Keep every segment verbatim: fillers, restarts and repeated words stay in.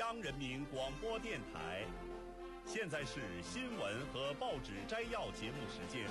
央人民广播电台。现在是新闻和报纸摘要节目时间。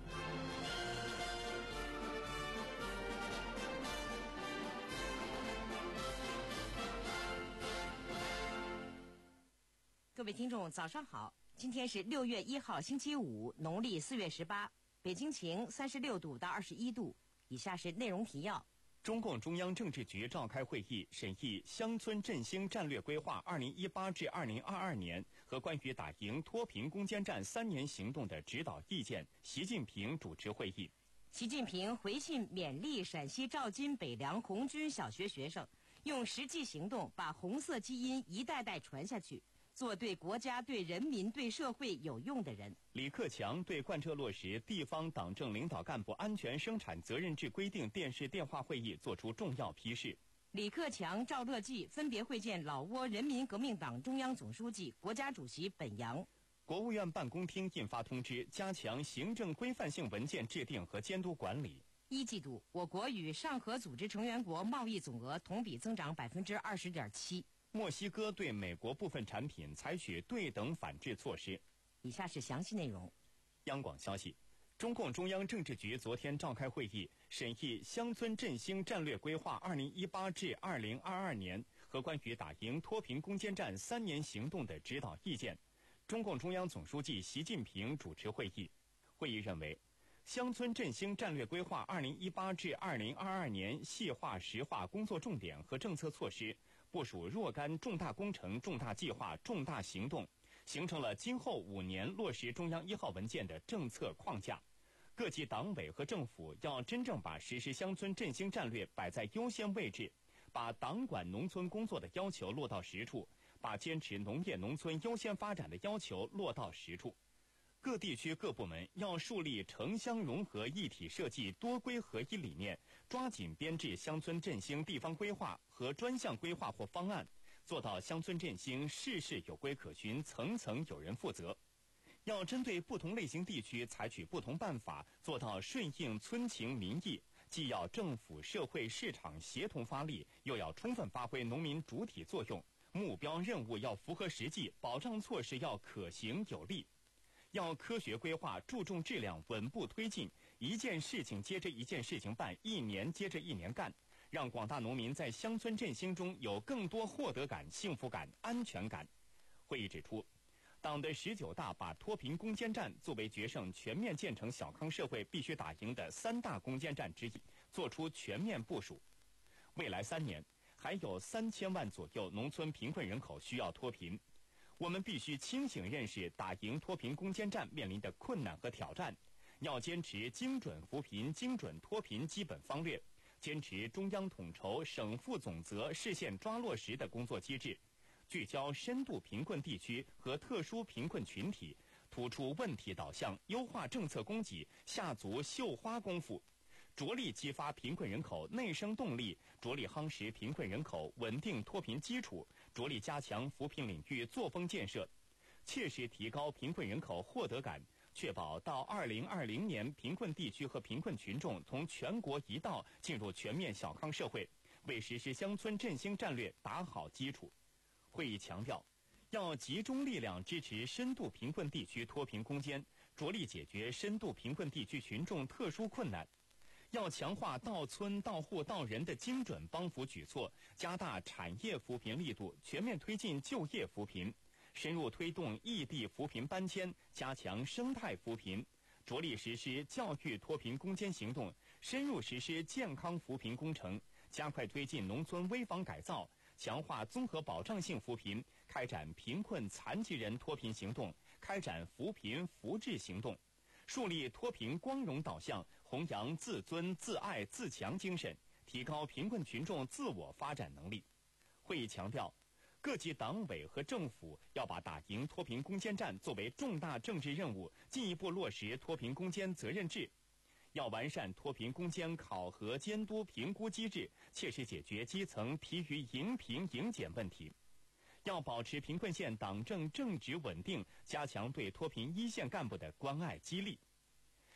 各位听众，早上好！今天是六月一号，星期五，农历四月十八。北京晴，三十六度到二十一度。以下是内容提要。 中共中央政治局召开会议，审议乡村振兴战略规划二零一八至二零二二年和关于打赢脱贫攻坚战三年行动的指导意见。习近平主持会议。 习近平回信勉励陕西赵金北梁红军小学学生，用实际行动把红色基因一代代传下去，做对国家、对人民、对社会有用的人。 李克强对贯彻落实地方党政领导干部安全生产责任制规定电视电话会议作出重要批示。 李克强、赵乐际分别会见老挝人民革命党中央总书记、国家主席本扬。 国务院办公厅印发通知，加强行政规范性文件制定和监督管理。 一季度，我国与上合组织成员国贸易总额同比增长百分之二十点七。 墨西哥对美国部分产品采取对等反制措施。 以下是详细内容。 央广消息，中共中央政治局昨天召开会议，审议乡村振兴战略规划二零一八至二零二二年和关于打赢脱贫攻坚战三年行动的指导意见。中共中央总书记习近平主持会议。会议认为，乡村振兴战略规划二零一八至二零二二年细化实化工作重点和政策措施，部署若干重大工程、重大计划、重大行动，形成了今后五年落实中央一号文件的政策框架。各级党委和政府要真正把实施乡村振兴战略摆在优先位置，把党管农村工作的要求落到实处，把坚持农业农村优先发展的要求落到实处。各地区各部门要树立城乡融合一体设计多规合一理念，抓紧编制乡村振兴地方规划和专项规划或方案，做到乡村振兴事事有规可循，层层有人负责。要针对不同类型地区采取不同办法，做到顺应村情民意，既要政府、社会、市场协同发力，又要充分发挥农民主体作用。目标任务要符合实际，保障措施要可行有力。要科学规划，注重质量，稳步推进，一件事情接着一件事情办，一年接着一年干，让广大农民在乡村振兴中有更多获得感、幸福感、安全感。会议指出，党的十九大把脱贫攻坚战作为决胜全面建成小康社会必须打赢的三大攻坚战之一，作出全面部署。未来三年，还有三千万左右农村贫困人口需要脱贫。我们必须清醒认识打赢脱贫攻坚战面临的困难和挑战，要坚持精准扶贫、精准脱贫基本方略，坚持中央统筹、省负总责、市县抓落实的工作机制，聚焦深度贫困地区和特殊贫困群体，突出问题导向，优化政策供给，下足绣花功夫，着力激发贫困人口内生动力，着力夯实贫困人口稳定脱贫基础，着力加强扶贫领域作风建设，切实提高贫困人口获得感，确保到二零二零年贫困地区和贫困群众同全国一道进入全面小康社会，为实施乡村振兴战略打好基础。会议强调，要集中力量支持深度贫困地区脱贫攻坚，着力解决深度贫困地区群众特殊困难。要强化到村到户到人的精准帮扶举措，加大产业扶贫力度，全面推进就业扶贫，深入推动异地扶贫搬迁，加强生态扶贫，着力实施教育脱贫攻坚行动，深入实施健康扶贫工程，加快推进农村危房改造，强化综合保障性扶贫，开展贫困残疾人脱贫行动，开展扶贫扶志行动，树立脱贫光荣导向，弘扬自尊自爱自强精神，提高贫困群众自我发展能力。会议强调，各级党委和政府要把打赢脱贫攻坚战作为重大政治任务，进一步落实脱贫攻坚责任制。要完善脱贫攻坚考核监督评估机制，切实解决基层疲于迎贫迎减问题。要保持贫困县党政政治稳定，加强对脱贫一线干部的关爱激励。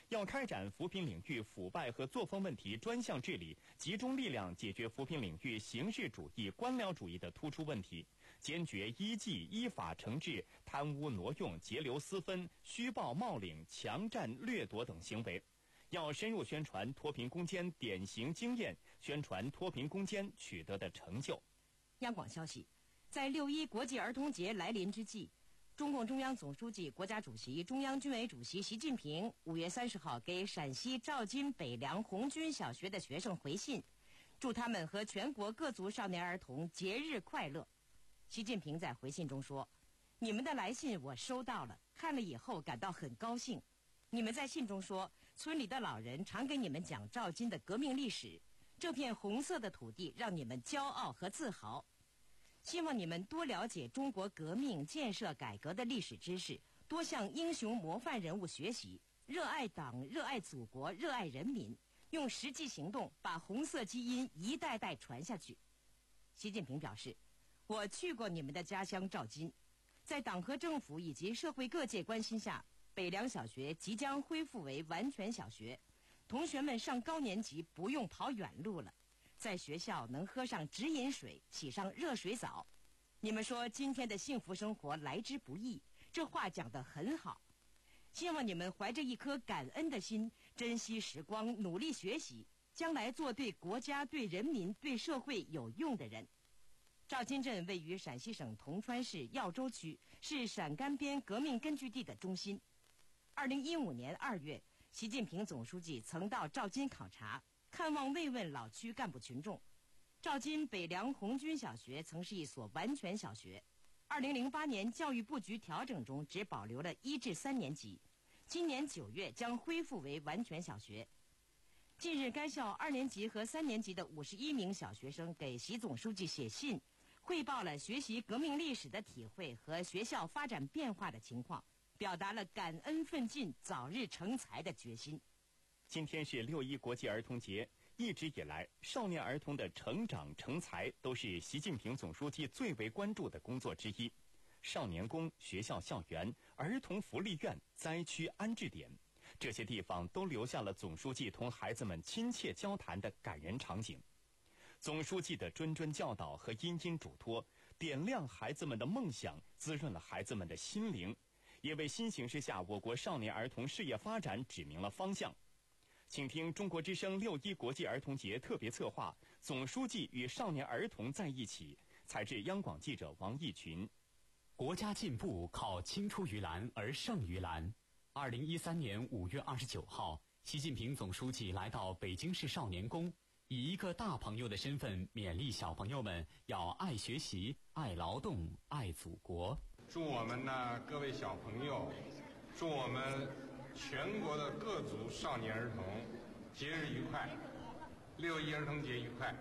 要开展扶贫领域腐败和作风问题专项治理，集中力量解决扶贫领域形式主义、官僚主义的突出问题，坚决依纪依法惩治贪污挪用、截留私分、虚报冒领、强占掠夺等行为。要深入宣传脱贫攻坚典型经验，宣传脱贫攻坚取得的成就。 央广消息，在六一国际儿童节来临之际，中共中央总书记、国家主席、中央军委主席习近平五月三十号给陕西赵金北梁红军小学的学生回信，祝他们和全国各族少年儿童节日快乐。习近平在回信中说：“你们的来信我收到了，看了以后感到很高兴。你们在信中说，村里的老人常给你们讲赵金的革命历史，这片红色的土地让你们骄傲和自豪。希望你们多了解中国革命、建设、改革的历史知识，多向英雄模范人物学习，热爱党、热爱祖国、热爱人民，用实际行动把红色基因一代代传下去。”习近平表示：“我去过你们的家乡赵金，在党和政府以及社会各界关心下，北梁小学即将恢复为完全小学，同学们上高年级不用跑远路了。在学校能喝上直饮水，洗上热水澡。你们说今天的幸福生活来之不易，这话讲得很好。希望你们怀着一颗感恩的心，珍惜时光，努力学习，将来做对国家、对人民、对社会有用的人。”赵金镇位于陕西省铜川市耀州区，是陕甘边革命根据地的中心。二零一五年二月，习近平总书记曾到赵金考察，看望慰问老区干部群众。赵金北梁红军小学曾是一所完全小学，二零零八年教育布局调整中只保留了一至三年级，今年九月将恢复为完全小学。近日，该校二年级和三年级的五十一名小学生给习总书记写信，汇报了学习革命历史的体会和学校发展变化的情况，表达了感恩奋进、早日成才的决心。 今天是六一国际儿童节，一直以来，少年儿童的成长成才都是习近平总书记最为关注的工作之一。少年宫、学校校园、儿童福利院、灾区安置点，这些地方都留下了总书记同孩子们亲切交谈的感人场景。总书记的谆谆教导和殷殷嘱托，点亮孩子们的梦想，滋润了孩子们的心灵，也为新形势下我国少年儿童事业发展指明了方向。请听中国之声六一国际儿童节特别策划《总书记与少年儿童在一起》，采制央广记者王义群。 国家进步靠青出于蓝而胜于蓝。二零一三年五月二十九号，习近平总书记来到北京市少年宫，以一个大朋友的身份勉励小朋友们要爱学习、爱劳动、爱祖国。 祝我们呢各位小朋友，祝我们全国的各族少年儿童节日愉快，六一儿童节愉快。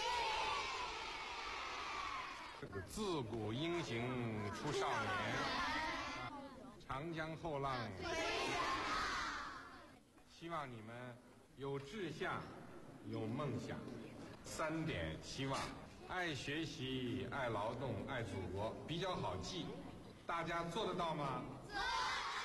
自古英雄出少年，长江后浪。希望你们有志向，有梦想，三点希望：爱学习、爱劳动、爱祖国，比较好记，大家做得到吗？做得到。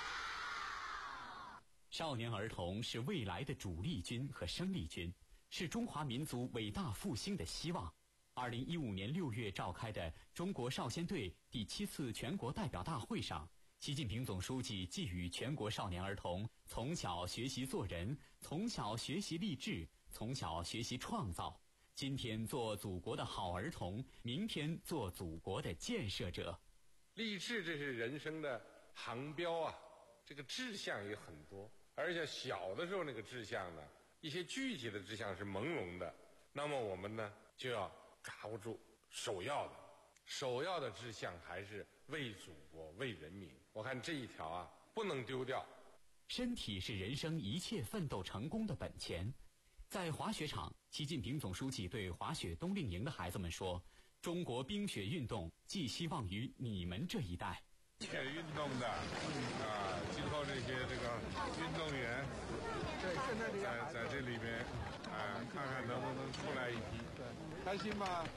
少年儿童是未来的主力军和生力军，是中华民族伟大复兴的希望。二零一五年六月召开的中国少先队第七次全国代表大会上，习近平总书记寄语全国少年儿童，从小学习做人，从小学习励志，从小学习创造。今天做祖国的好儿童，明天做祖国的建设者。 励志，这是人生的航标啊，这个志向也很多，而且小的时候那个志向呢，一些具体的志向是朦胧的，那么我们呢就要抓不住首要的，首要的志向还是为祖国、为人民。我看这一条啊，不能丢掉。 身体是人生一切奋斗成功的本钱。在滑雪场，习近平总书记对滑雪冬令营的孩子们说：“中国冰雪运动寄希望于你们这一代。” 雪运动的啊，今后这些这个运动员， 对，现在这些在在这里边，啊，看看能不能出来一批，开心吗？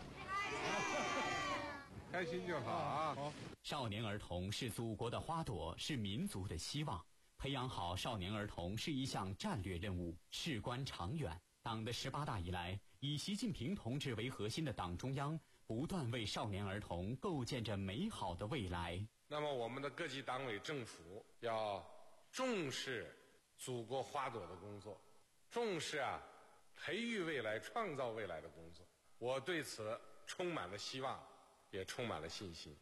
开心就好啊！ 少年儿童是祖国的花朵，是民族的希望。 培养好少年儿童是一项战略任务，事关长远。党的十八大以来，以习近平同志为核心的党中央不断为少年儿童构建着美好的未来。 那么我们的各级党委政府要重视祖国花朵的工作，重视啊培育未来、创造未来的工作。我对此充满了希望，也充满了信心。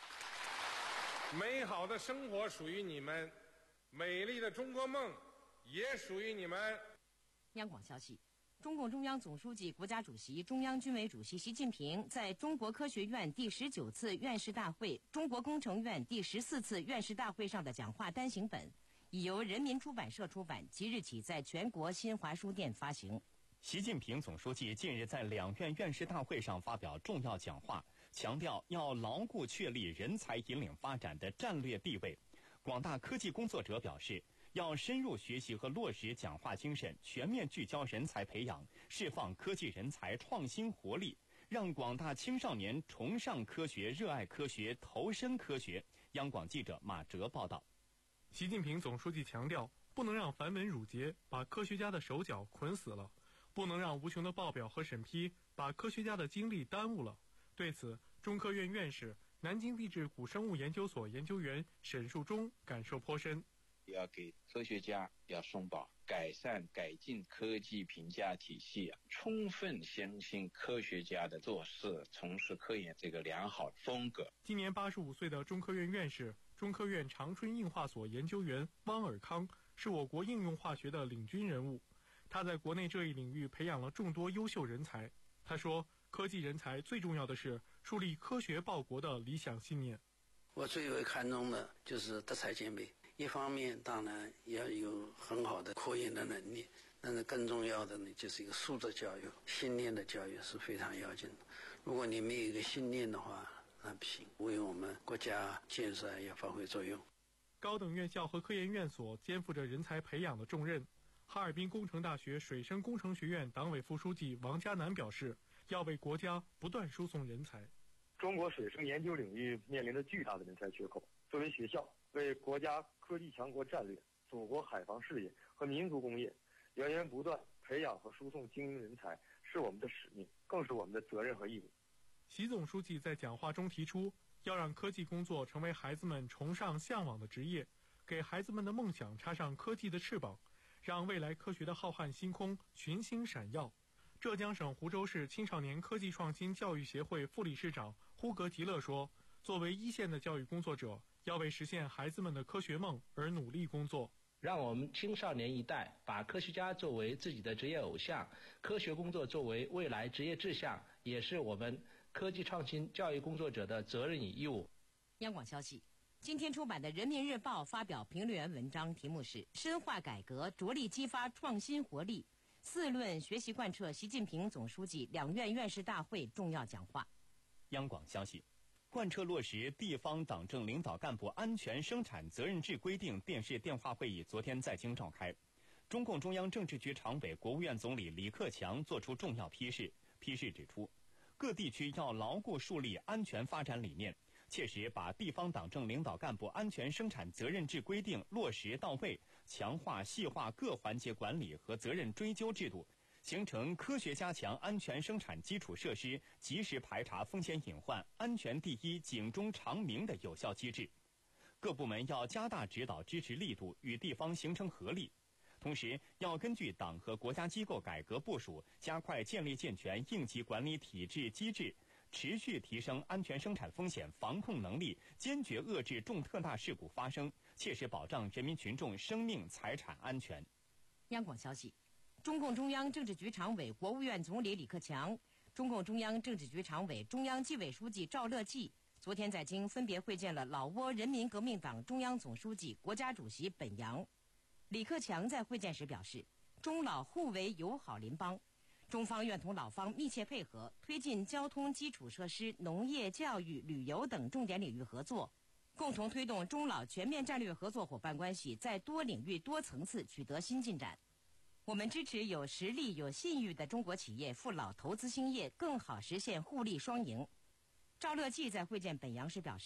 美好的生活属于你们，美丽的中国梦也属于你们。 央广消息，中共中央总书记、国家主席、中央军委主席习近平在中国科学院第十九次院士大会、中国工程院第十四次院士大会上的讲话单行本，已由人民出版社出版，即日起在全国新华书店发行。 习近平总书记近日在两院院士大会上发表重要讲话，强调要牢固确立人才引领发展的战略地位。广大科技工作者表示，要深入学习和落实讲话精神，全面聚焦人才培养，释放科技人才创新活力，让广大青少年崇尚科学、热爱科学、投身科学。央广记者马哲报道。 习近平总书记强调，不能让繁文缛节把科学家的手脚捆死了，不能让无穷的报表和审批把科学家的精力耽误了。对此，中科院院士、南京地质古生物研究所研究员沈树忠感受颇深。 要给科学家要松绑，改善改进科技评价体系啊，充分相信科学家的做事、从事科研这个良好风格。 今年八十五岁的中科院院士、中科院长春硬化所研究员汪尔康是我国应用化学的领军人物，他在国内这一领域培养了众多优秀人才。他说，科技人才最重要的是树立科学报国的理想信念。 我最为看重的就是德才兼备，一方面当然要有很好的科研的能力，但是更重要的呢，就是一个素质教育、信念的教育是非常要紧的。如果你没有一个信念的话，那不行，为我们国家建设要发挥作用。 高等院校和科研院所肩负着人才培养的重任。哈尔滨工程大学水生工程学院党委副书记王嘉南表示，要为国家不断输送人才。 中国水生研究领域面临着巨大的人才缺口，作为学校，为国家科技强国战略、祖国海防事业和民族工业源源不断培养和输送精英人才，是我们的使命，更是我们的责任和义务。 习总书记在讲话中提出，要让科技工作成为孩子们崇尚向往的职业，给孩子们的梦想插上科技的翅膀，让未来科学的浩瀚星空群星闪耀。浙江省湖州市青少年科技创新教育协会副理事长呼格吉勒说，作为一线的教育工作者，要为实现孩子们的科学梦而努力工作。 让我们青少年一代把科学家作为自己的职业偶像，科学工作作为未来职业志向，也是我们科技创新教育工作者的责任与义务。 央广消息，今天出版的《人民日报》发表评论员文章，题目是“深化改革，着力激发创新活力”，四论学习贯彻习近平总书记两院院士大会重要讲话。 央广消息，贯彻落实地方党政领导干部安全生产责任制规定电视电话会议昨天在京召开。中共中央政治局常委、国务院总理李克强作出重要批示。批示指出，各地区要牢固树立安全发展理念，切实把地方党政领导干部安全生产责任制规定落实到位，强化细化各环节管理和责任追究制度，形成科学加强安全生产基础设施，及时排查风险隐患、安全第一、警钟长鸣的有效机制。各部门要加大指导支持力度，与地方形成合力。同时，要根据党和国家机构改革部署，加快建立健全应急管理体制机制，持续提升安全生产风险防控能力，坚决遏制重特大事故发生，切实保障人民群众生命财产安全。 央广消息，中共中央政治局常委、国务院总理李克强，中共中央政治局常委、中央纪委书记赵乐际昨天在京分别会见了老挝人民革命党中央总书记、国家主席本扬。李克强在会见时表示，中老互为友好邻邦，中方愿同老方密切配合，推进交通基础设施、农业、教育、旅游等重点领域合作，共同推动中老全面战略合作伙伴关系在多领域多层次取得新进展。我们支持有实力、有信誉的中国企业赴老投资兴业，更好实现互利双赢。赵乐际在会见本扬时表示，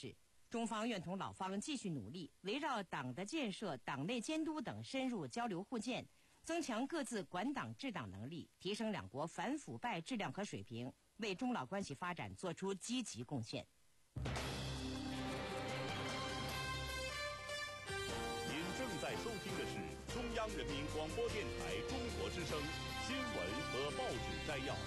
中方愿同老方继续努力，围绕党的建设、党内监督等深入交流互鉴，增强各自管党治党能力，提升两国反腐败质量和水平，为中老关系发展做出积极贡献。 您正在收听的是中央人民广播电台中国之声新闻和报纸摘要。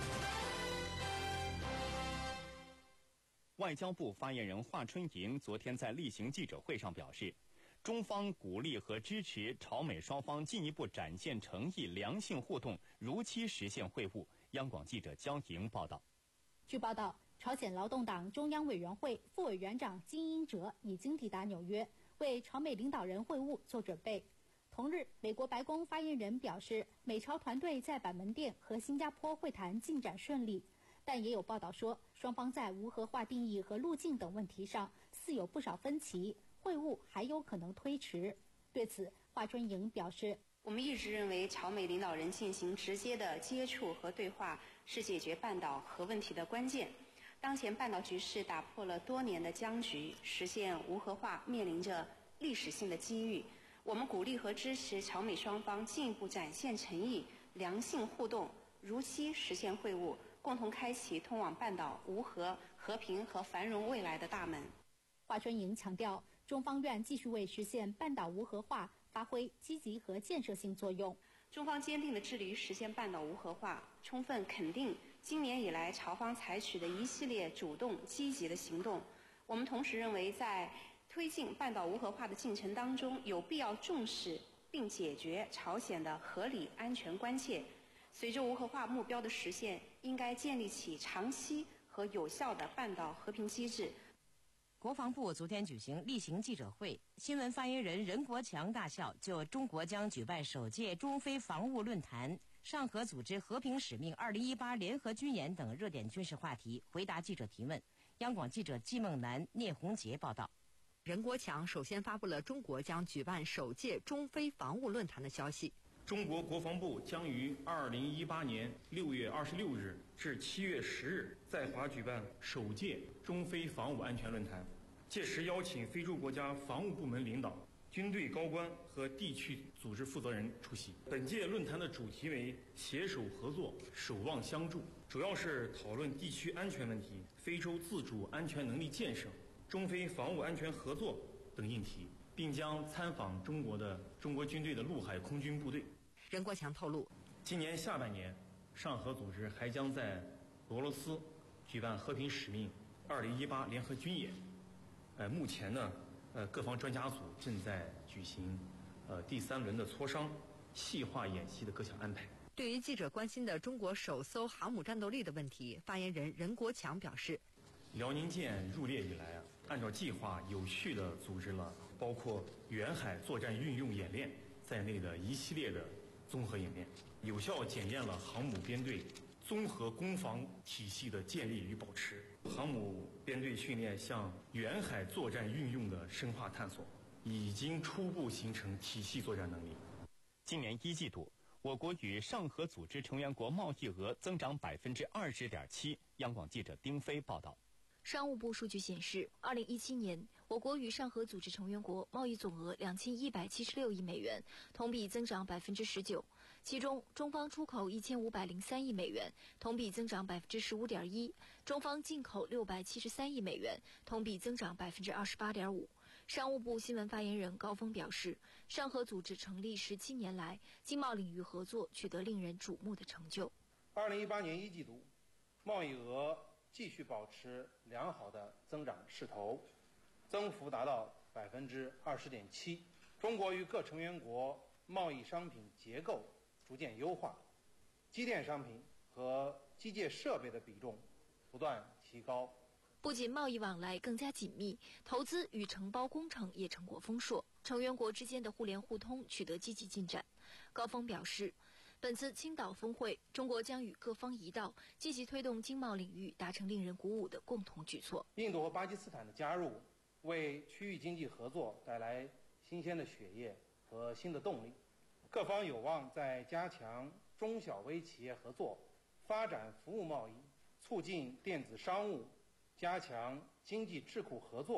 外交部发言人华春莹昨天在例行记者会上表示，中方鼓励和支持朝美双方进一步展现诚意、良性互动，如期实现会晤。央广记者焦莹报道。 据报道，朝鲜劳动党中央委员会副委员长金英哲已经抵达纽约，为朝美领导人会晤做准备。同日，美国白宫发言人表示，美朝团队在板门店和新加坡会谈进展顺利，但也有报道说，双方在无核化定义和路径等问题上似有不少分歧，会晤还有可能推迟。对此，华春莹表示， 我们一直认为朝美领导人进行直接的接触和对话是解决半岛核问题的关键。当前半岛局势打破了多年的僵局，实现无核化面临着历史性的机遇。我们鼓励和支持朝美双方进一步展现诚意、良性互动，如期实现会晤，共同开启通往半岛无核、和平和繁荣未来的大门。 华春莹强调，中方愿继续为实现半岛无核化发挥积极和建设性作用。 中方坚定地致力于实现半岛无核化，充分肯定今年以来朝方采取的一系列主动积极的行动。我们同时认为，在推进半岛无核化的进程当中，有必要重视并解决朝鲜的合理安全关切。随着无核化目标的实现，应该建立起长期和有效的半岛和平机制。 国防部昨天举行例行记者会，新闻发言人任国强大校就中国将举办首届中非防务论坛、上合组织和平使命二零一八联合军演等热点军事话题回答记者提问。央广记者季梦楠、聂红杰报道。 任国强首先发布了中国将举办首届中非防务论坛的消息。 中国国防部将于二零一八年六月二十六日至七月十日在华举办首届中非防务安全论坛，届时邀请非洲国家防务部门领导、军队高官和地区组织负责人出席。本届论坛的主题为携手合作，守望相助，主要是讨论地区安全问题、非洲自主安全能力建设、中非防务安全合作等议题，并将参访中国的中国军队的陆海空军部队。 任国强透露， 今年下半年，上合组织还将在俄罗斯举办和平使命二零一八联合军演。呃，目前呢，呃，各方专家组正在举行呃第三轮的磋商，细化演习的各项安排。 对于记者关心的中国首艘航母战斗力的问题，发言人任国强表示， 辽宁舰入列以来啊，按照计划有序地组织了包括远海作战运用演练在内的一系列的综合演练，有效检验了航母编队综合攻防体系的建立与保持。航母编队训练向远海作战运用的深化探索，已经初步形成体系作战能力。 今年一季度，我国与上合组织成员国贸易额增长百分之二十点七。央广记者丁飞报道。 商务部数据显示，二零一七年，我国与上合组织成员国贸易总额两千一百七十六亿美元，同比增长百分之十九。其中，中方出口一千五百零三亿美元，同比增长百分之十五点一；中方进口六百七十三亿美元，同比增长百分之二十八点五。商务部新闻发言人高峰表示，上合组织成立十七年来，经贸领域合作取得令人瞩目的成就。 二零一八年一季度，贸易额继续保持良好的增长势头，增幅达到百分之二十点七。中国与各成员国贸易商品结构逐渐优化，机电商品和机械设备的比重不断提高。 不仅贸易往来更加紧密，投资与承包工程也成果丰硕，成员国之间的互联互通取得积极进展。高峰表示，本次青岛峰会，中国将与各方一道，积极推动经贸领域达成令人鼓舞的共同举措。 印度和巴基斯坦的加入，为区域经济合作带来新鲜的血液和新的动力。各方有望在加强中小微企业合作、发展服务贸易、促进电子商务、加强经济智库合作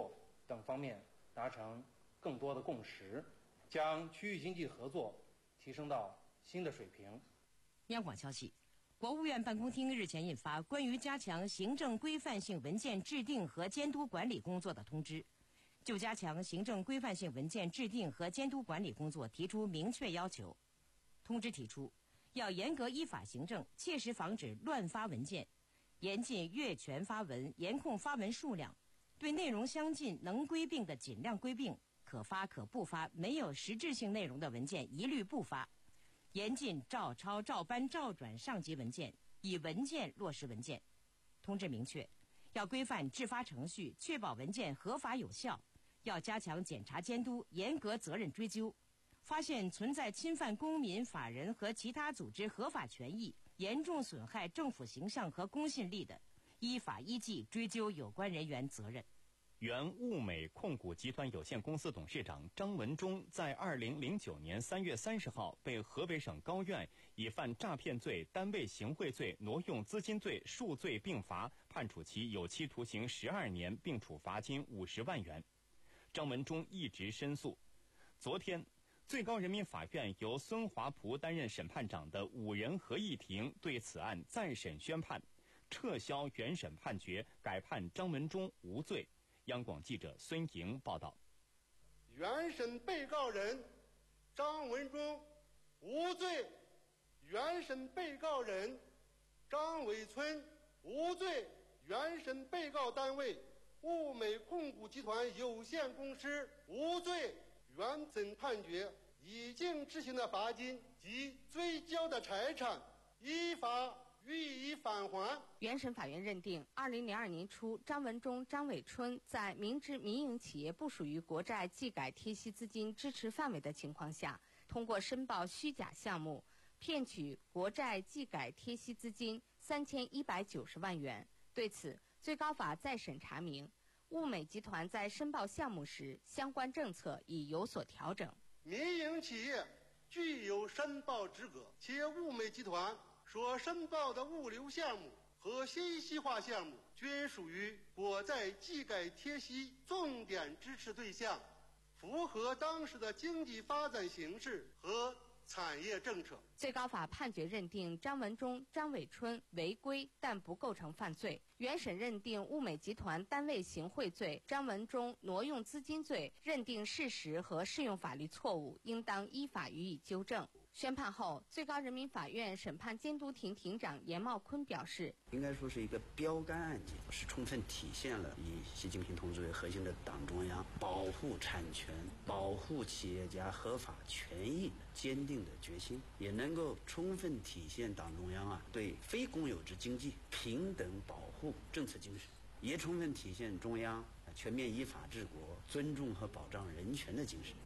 等方面达成更多的共识，将区域经济合作提升到新的水平。 央广消息，国务院办公厅日前印发关于加强行政规范性文件制定和监督管理工作的通知，就加强行政规范性文件制定和监督管理工作提出明确要求。通知提出，要严格依法行政，切实防止乱发文件，严禁越权发文，严控发文数量，对内容相近、能归并的尽量归并，可发可不发没有实质性内容的文件一律不发，严禁照抄、照搬、照转上级文件，以文件落实文件。通知明确，要规范制发程序，确保文件合法有效，要加强检查监督，严格责任追究。发现存在侵犯公民、法人和其他组织合法权益，严重损害政府形象和公信力的，依法依纪追究有关人员责任。 原物美控股集团有限公司董事长张文忠在二零零九年三月三十号被河北省高院以犯诈骗罪、单位行贿罪、挪用资金罪数罪并罚，判处其有期徒刑十二年，并处罚金五十万元。张文忠一直申诉。昨天，最高人民法院由孙华璞担任审判长的五人合议庭对此案再审宣判，撤销原审判决，改判张文忠无罪。央广记者孙莹报道。 原审被告人张文忠无罪，原审被告人张伟春无罪，原审被告单位物美控股集团有限公司无罪。原审判决已经执行的罚金及追交的财产依法予以返还。 原审法院认定，二零零二年初，张文忠、张伟春在明知民营企业不属于国债技改贴息资金支持范围的情况下，通过申报虚假项目，骗取国债技改贴息资金三千一百九十万元。对此，最高法再审查明，物美集团在申报项目时，相关政策已有所调整。 民营企业具有申报资格，且物美集团所申报的物流项目和信息化项目均属于国债技改贴息重点支持对象，符合当时的经济发展形势和产业政策。 最高法判决认定张文忠、张伟春违规，但不构成犯罪。原审认定物美集团单位行贿罪、张文忠挪用资金罪，认定事实和适用法律错误，应当依法予以纠正。宣判后，最高人民法院审判监督庭庭长严茂坤表示， 应该说是一个标杆案件，是充分体现了以习近平同志为核心的党中央保护产权、保护企业家合法权益坚定的决心，也能够充分体现党中央啊对非公有制经济平等保护政策精神，也充分体现中央全面依法治国、尊重和保障人权的精神。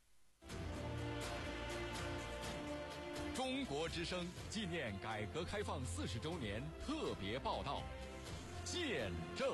中国之声纪念改革开放四十周年特别报道，见证。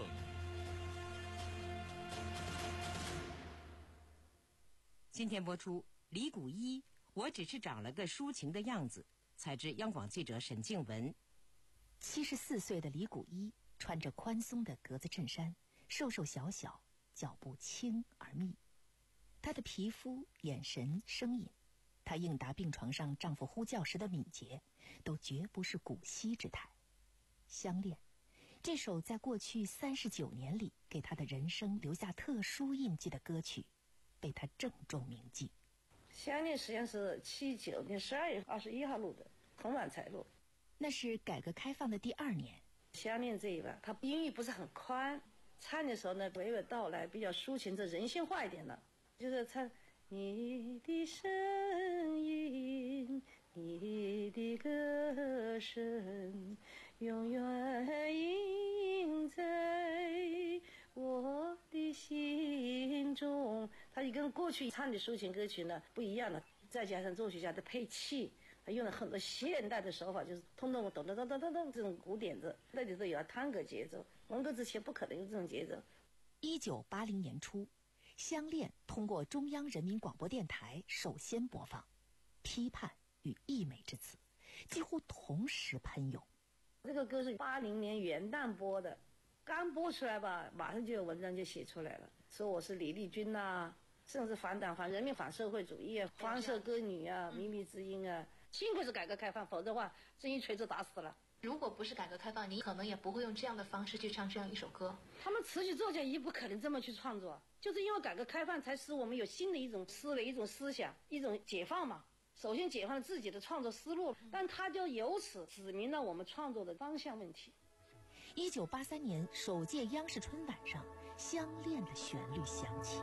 今天播出李谷一，我只是长了个抒情的样子。采自央广记者沈静文。 七十四岁的李谷一穿着宽松的格子衬衫，瘦瘦小小，脚步轻而密。她的皮肤、眼神、声音，她应答病床上丈夫呼叫时的敏捷，都绝不是古稀之态。相恋，这首在过去三十九年里给她的人生留下特殊印记的歌曲，被她郑重铭记。 相恋实际上是七九年十二月二十一号录的，很晚才录。 那是改革开放的第二年。 相恋这一把，它音域不是很宽，唱的时候呢，娓娓道来，比较抒情，这人性化一点的，就是唱你的声音，你的歌声，永远印在我的心中。它就跟过去唱的抒情歌曲呢不一样了，再加上作曲家的配器，他用了很多现代的手法，就是通通咚咚咚咚咚咚这种鼓点子，那里头有探戈节奏，文革之前不可能有这种节奏。 一九八零年初，相恋通过中央人民广播电台首先播放，批判与溢美之词几乎同时喷涌。 这个歌是八零年元旦播的，刚播出来吧，马上就有文章就写出来了， 说我是李丽君呐、啊，甚至反党、反人民、反社会主义啊，黄色歌女啊，靡靡之音啊。幸亏是改革开放，否则的话，真一锤子打死了。 如果不是改革开放，你可能也不会用这样的方式去唱这样一首歌。 他们词曲作家也不可能这么去创作，就是因为改革开放才使我们有新的一种思维、一种思想、一种解放嘛。首先解放了自己的创作思路，但他就由此指明了我们创作的方向问题。 一九八三年首届央视春晚上，相恋的旋律响起。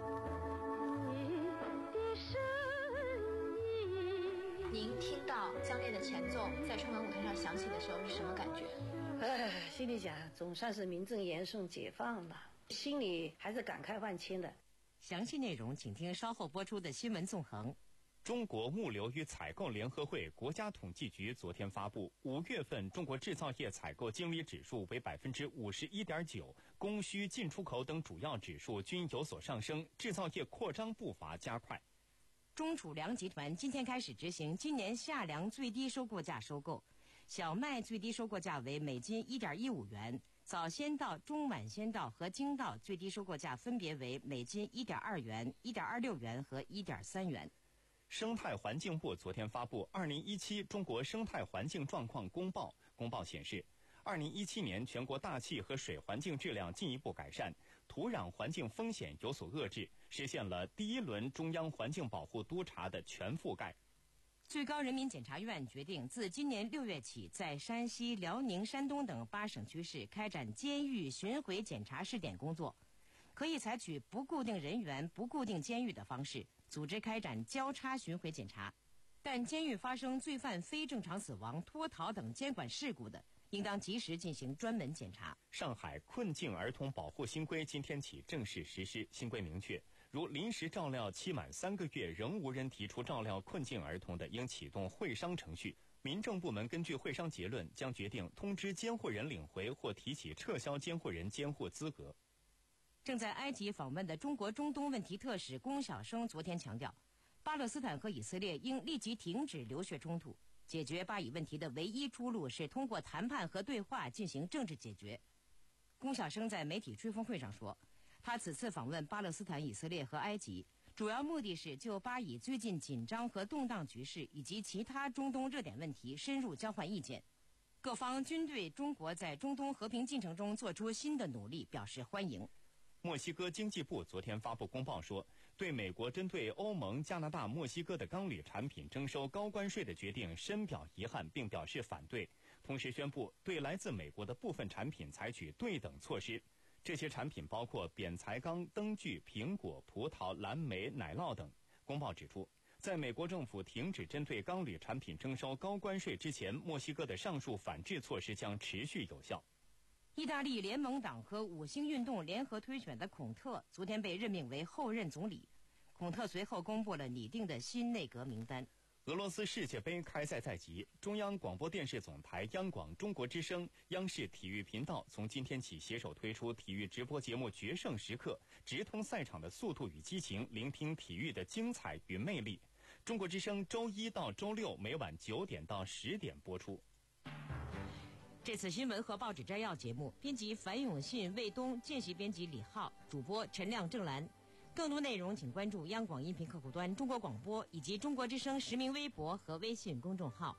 您听到相恋的前奏在春晚舞台上响起的时候是什么感觉？ 哎，心里想，总算是名正言顺解放了，心里还是感慨万千的。 详细内容请听稍后播出的新闻纵横。 中国物流与采购联合会国家统计局昨天发布，五月份中国制造业采购经理指数为百分之五十一点九，供需、进出口等主要指数均有所上升，制造业扩张步伐加快。 中储粮集团今天开始执行今年夏粮最低收购价收购，小麦最低收购价为每斤一点一五元，早先稻、中晚先稻和精稻最低收购价分别为每斤一点二元、一点二六元和一点三元。 生态环境部昨天发布《二零一七中国生态环境状况公报》，公报显示，二零一七年全国大气和水环境质量进一步改善，土壤环境风险有所遏制，实现了第一轮中央环境保护督查的全覆盖。 最高人民检察院决定，自今年六月起，在山西、辽宁、山东等八省区市开展监狱巡回检查试点工作，可以采取不固定人员、不固定监狱的方式，组织开展交叉巡回检查。但监狱发生罪犯非正常死亡、脱逃等监管事故的，应当及时进行专门检查。 上海困境儿童保护新规今天起正式实施。新规明确，如临时照料期满三个月仍无人提出照料困境儿童的，应启动会商程序。民政部门根据会商结论，将决定通知监护人领回或提起撤销监护人监护资格。 正在埃及访问的中国中东问题特使龚晓生昨天强调，巴勒斯坦和以色列应立即停止流血冲突，解决巴以问题的唯一出路是通过谈判和对话进行政治解决。龚晓生在媒体吹风会上说，他此次访问巴勒斯坦、以色列和埃及，主要目的是就巴以最近紧张和动荡局势以及其他中东热点问题深入交换意见。各方均对中国在中东和平进程中做出新的努力表示欢迎。 墨西哥经济部昨天发布公报说，对美国针对欧盟、加拿大、墨西哥的钢铝产品征收高关税的决定深表遗憾，并表示反对。同时宣布对来自美国的部分产品采取对等措施。这些产品包括扁材钢、灯具、苹果、葡萄、蓝莓、奶酪等。公报指出，在美国政府停止针对钢铝产品征收高关税之前，墨西哥的上述反制措施将持续有效。 意大利联盟党和五星运动联合推选的孔特昨天被任命为后任总理。孔特随后公布了拟定的新内阁名单。 俄罗斯世界杯开赛在即，中央广播电视总台央广中国之声、央视体育频道从今天起携手推出体育直播节目《决胜时刻》，直通赛场的速度与激情，聆听体育的精彩与魅力。中国之声周一到周六每晚九点到十点播出。 这次新闻和报纸摘要节目，编辑樊永信、魏东，见习编辑李浩，主播陈亮、郑兰。更多内容请关注央广音频客户端、中国广播以及中国之声实名微博和微信公众号。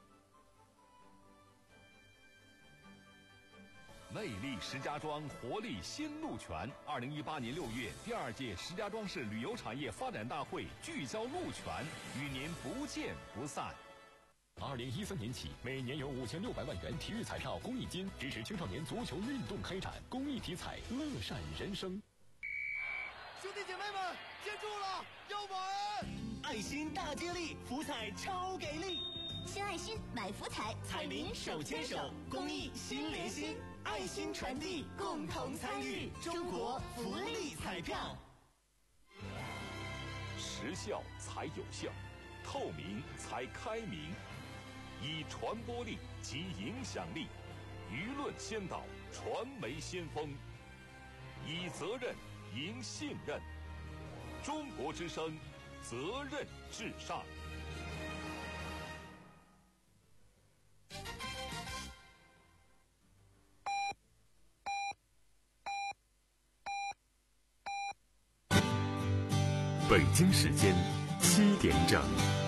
魅力石家庄，活力新路权。二零一八年六月，第二届石家庄市旅游产业发展大会聚焦路权，与您不见不散。二零一三年起，每年有五千六百万元体育彩票公益金，支持青少年足球运动开展，公益体彩，乐善人生。 兄弟姐妹们，接住了，要玩！爱心大接力，福彩超给力！ 新爱心买福彩，彩民手牵手，公益心连心，爱心传递，共同参与，中国福利彩票。 时效才有效，透明才开明。以传播力及影响力，舆论先导，传媒先锋。以责任赢信任，中国之声，责任至上。 北京时间七点整。